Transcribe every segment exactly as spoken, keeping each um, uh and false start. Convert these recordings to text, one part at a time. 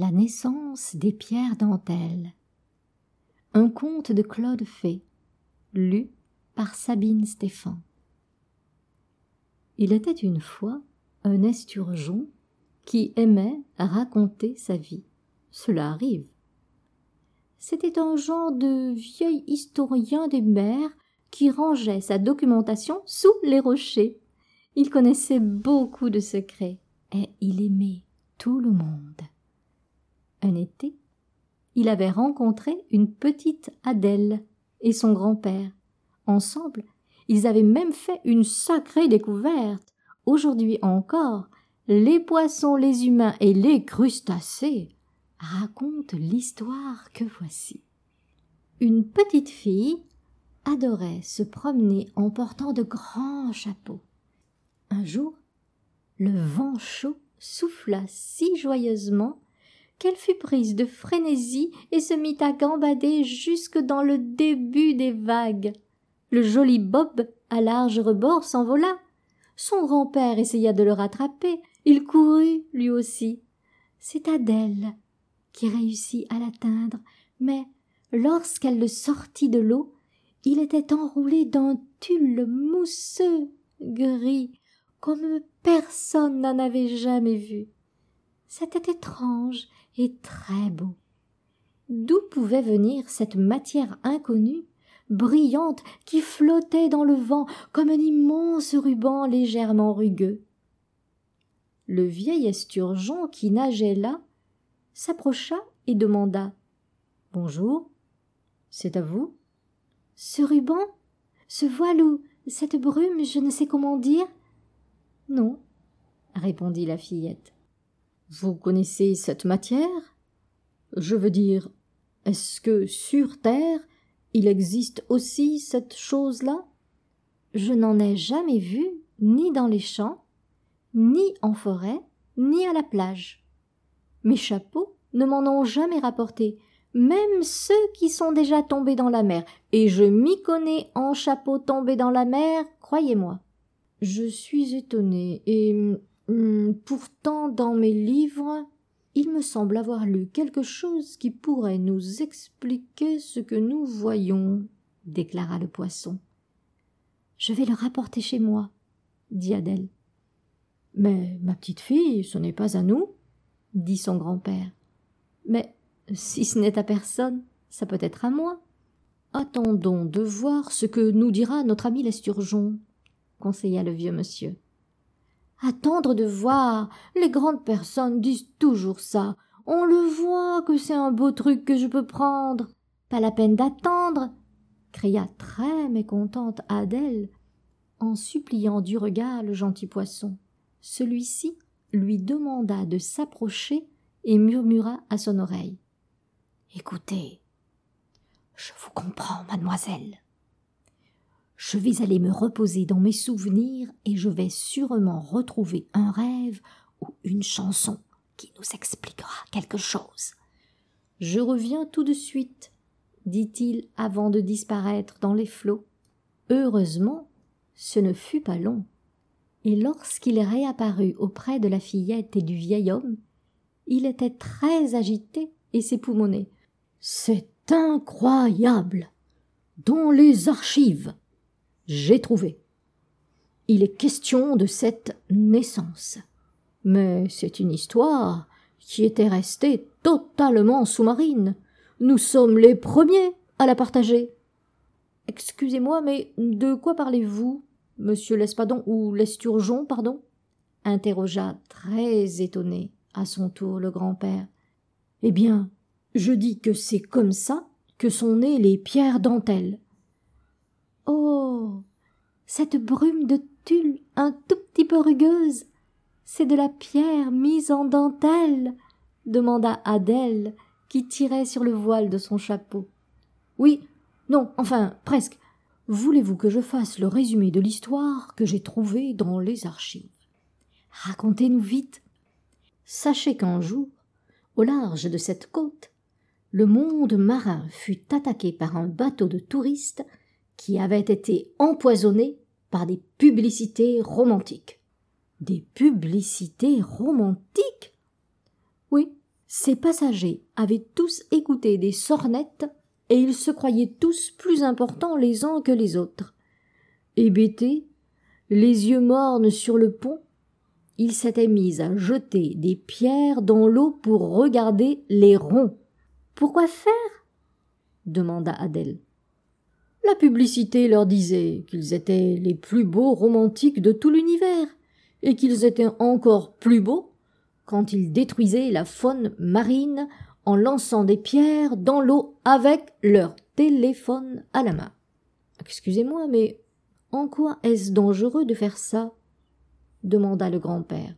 La naissance des pierres dentelles. Un conte de Claude Fay, lu par Sabine Stéphan. Il était une fois un esturgeon qui aimait raconter sa vie. Cela arrive. C'était un genre de vieil historien des mers qui rangeait sa documentation sous les rochers. Il connaissait beaucoup de secrets et il aimait tout le monde. Un été, il avait rencontré une petite Adèle et son grand-père. Ensemble, ils avaient même fait une sacrée découverte. Aujourd'hui encore, les poissons, les humains et les crustacés racontent l'histoire que voici. Une petite fille adorait se promener en portant de grands chapeaux. Un jour, le vent chaud souffla si joyeusement qu'elle fut prise de frénésie et se mit à gambader jusque dans le début des vagues. Le joli Bob à large rebord s'envola. Son grand-père essaya de le rattraper. Il courut, lui aussi. C'est Adèle qui réussit à l'atteindre, mais lorsqu'elle le sortit de l'eau, il était enroulé d'un tulle mousseux, gris, comme personne n'en avait jamais vu. C'était étrange et très beau. D'où pouvait venir cette matière inconnue, brillante, qui flottait dans le vent comme un immense ruban légèrement rugueux? Le vieil esturgeon qui nageait là s'approcha et demanda « Bonjour, c'est à vous ?»« Ce ruban, ce voile ou cette brume, je ne sais comment dire. »« Non, » répondit la fillette. « Vous connaissez cette matière ? Je veux dire, est-ce que sur terre, il existe aussi cette chose-là ? Je n'en ai jamais vu, ni dans les champs, ni en forêt, ni à la plage. Mes chapeaux ne m'en ont jamais rapporté, même ceux qui sont déjà tombés dans la mer, et je m'y connais en chapeaux tombés dans la mer, croyez-moi. Je suis étonnée, et hum, pourtant dans mes livres, il me semble avoir lu quelque chose qui pourrait nous expliquer ce que nous voyons, déclara le poisson. Je vais le rapporter chez moi, dit Adèle. Mais, ma petite fille, ce n'est pas à nous, dit son grand-père. Mais, si ce n'est à personne, ça peut être à moi. Attendons de voir ce que nous dira notre ami l'esturgeon, conseilla le vieux monsieur. Attendre de voir, les grandes personnes disent toujours ça. On le voit que c'est un beau truc que je peux prendre. Pas la peine d'attendre, cria très mécontente Adèle, en suppliant du regard le gentil poisson. Celui-ci lui demanda de s'approcher et murmura à son oreille. « Écoutez, je vous comprends, mademoiselle. Je vais aller me reposer dans mes souvenirs et je vais sûrement retrouver un rêve ou une chanson qui nous expliquera quelque chose. Je reviens tout de suite, dit-il avant de disparaître dans les flots. Heureusement, ce ne fut pas long. Et lorsqu'il réapparut auprès de la fillette et du vieil homme, il était très agité et s'époumonnait. « C'est incroyable ! Dans les archives, j'ai trouvé. Il est question de cette naissance. Mais c'est une histoire qui était restée totalement sous-marine. Nous sommes les premiers à la partager. »« Excusez-moi, mais de quoi parlez-vous, monsieur l'Espadon ou l'Esturgeon, pardon ?» interrogea très étonné à son tour le grand-père. « Eh bien, je dis que c'est comme ça que sont nées les pierres dentelles. »« Oh, cette brume de tulle un tout petit peu rugueuse, c'est de la pierre mise en dentelle ?» demanda Adèle, qui tirait sur le voile de son chapeau. « Oui, non, enfin, presque. Voulez-vous que je fasse le résumé de l'histoire que j'ai trouvée dans les archives ? Racontez-nous vite. » Sachez qu'un jour, au large de cette côte, le monde marin fut attaqué par un bateau de touristes qui avait été empoisonné par des publicités romantiques. Des publicités romantiques ? Oui, Ces passagers avaient tous écouté des sornettes et ils se croyaient tous plus importants les uns que les autres. Hébétés, les yeux mornes sur le pont, ils s'étaient mis à jeter des pierres dans l'eau pour regarder les ronds. « Pourquoi faire ?» demanda Adèle. La publicité leur disait qu'ils étaient les plus beaux romantiques de tout l'univers et qu'ils étaient encore plus beaux quand ils détruisaient la faune marine en lançant des pierres dans l'eau avec leur téléphone à la main. Excusez-moi, mais en quoi est-ce dangereux de faire ça ? Demanda le grand-père.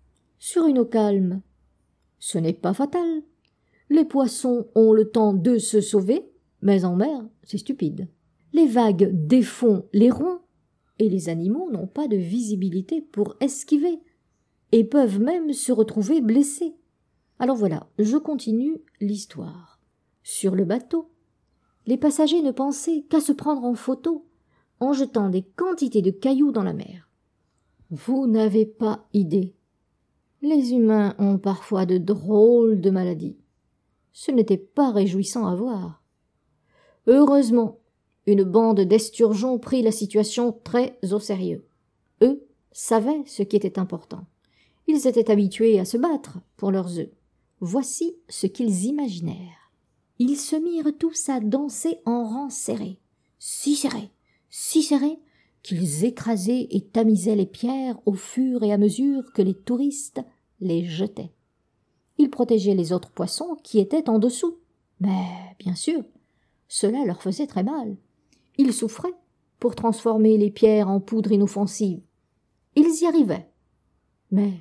Sur une eau calme. Ce n'est pas fatal. Les poissons ont le temps de se sauver, mais en mer, c'est stupide. Les vagues défont les ronds et les animaux n'ont pas de visibilité pour esquiver et peuvent même se retrouver blessés. Alors voilà, je continue l'histoire. Sur le bateau, les passagers ne pensaient qu'à se prendre en photo en jetant des quantités de cailloux dans la mer. Vous n'avez pas idée. Les humains ont parfois de drôles de maladies. Ce n'était pas réjouissant à voir. Heureusement, une bande d'esturgeons prit la situation très au sérieux. Eux savaient ce qui était important. Ils étaient habitués à se battre pour leurs œufs. Voici ce qu'ils imaginèrent. Ils se mirent tous à danser en rang serré, si serré, si serré, qu'ils écrasaient et tamisaient les pierres au fur et à mesure que les touristes les jetaient. Ils protégeaient les autres poissons qui étaient en dessous. Mais, bien sûr, cela leur faisait très mal. Ils souffraient pour transformer les pierres en poudre inoffensive. Ils y arrivaient. Mais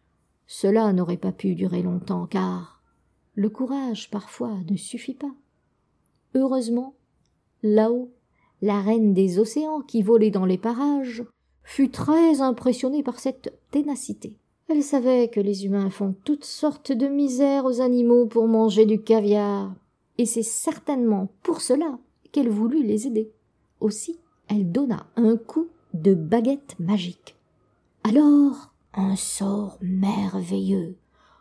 cela n'aurait pas pu durer longtemps, car le courage, parfois, ne suffit pas. Heureusement, là-haut, la reine des océans qui volait dans les parages fut très impressionnée par cette ténacité. Elle savait que les humains font toutes sortes de misères aux animaux pour manger du caviar, et c'est certainement pour cela qu'elle voulut les aider. Aussi, elle donna un coup de baguette magique. Alors, un sort merveilleux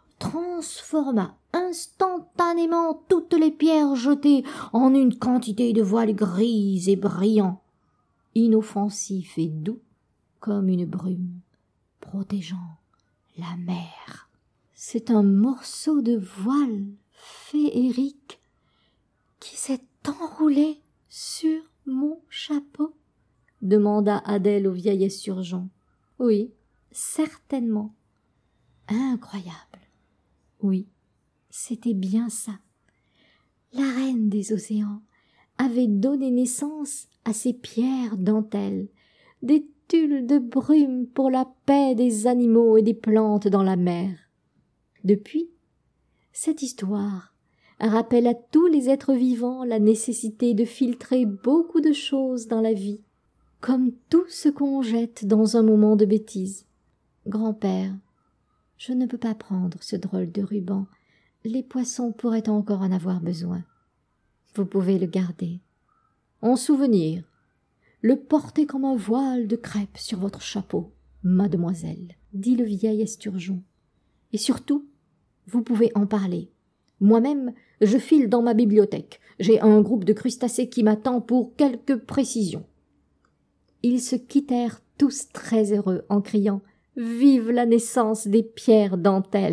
transforma instantanément toutes les pierres jetées en une quantité de voile grise et brillant, inoffensif et doux comme une brume, protégeant la mer. C'est un morceau de voile féerique qui s'est enroulé sur mon chapeau, demanda Adèle au vieil esturgeon. Oui, certainement. Incroyable. Oui, c'était bien ça. La reine des océans avait donné naissance à ces pierres dentelles, des tulles de brume pour la paix des animaux et des plantes dans la mer. Depuis, cette histoire rappelle à tous les êtres vivants la nécessité de filtrer beaucoup de choses dans la vie, comme tout ce qu'on jette dans un moment de bêtise. Grand-père, je ne peux pas prendre ce drôle de ruban. Les poissons pourraient encore en avoir besoin. Vous pouvez le garder. En souvenir, le porter comme un voile de crêpe sur votre chapeau, mademoiselle, dit le vieil esturgeon. Et surtout, vous pouvez en parler. Moi-même, je file dans ma bibliothèque. J'ai un groupe de crustacés qui m'attend pour quelques précisions. Ils se quittèrent tous très heureux en criant « Vive la naissance des pierres dentelles !»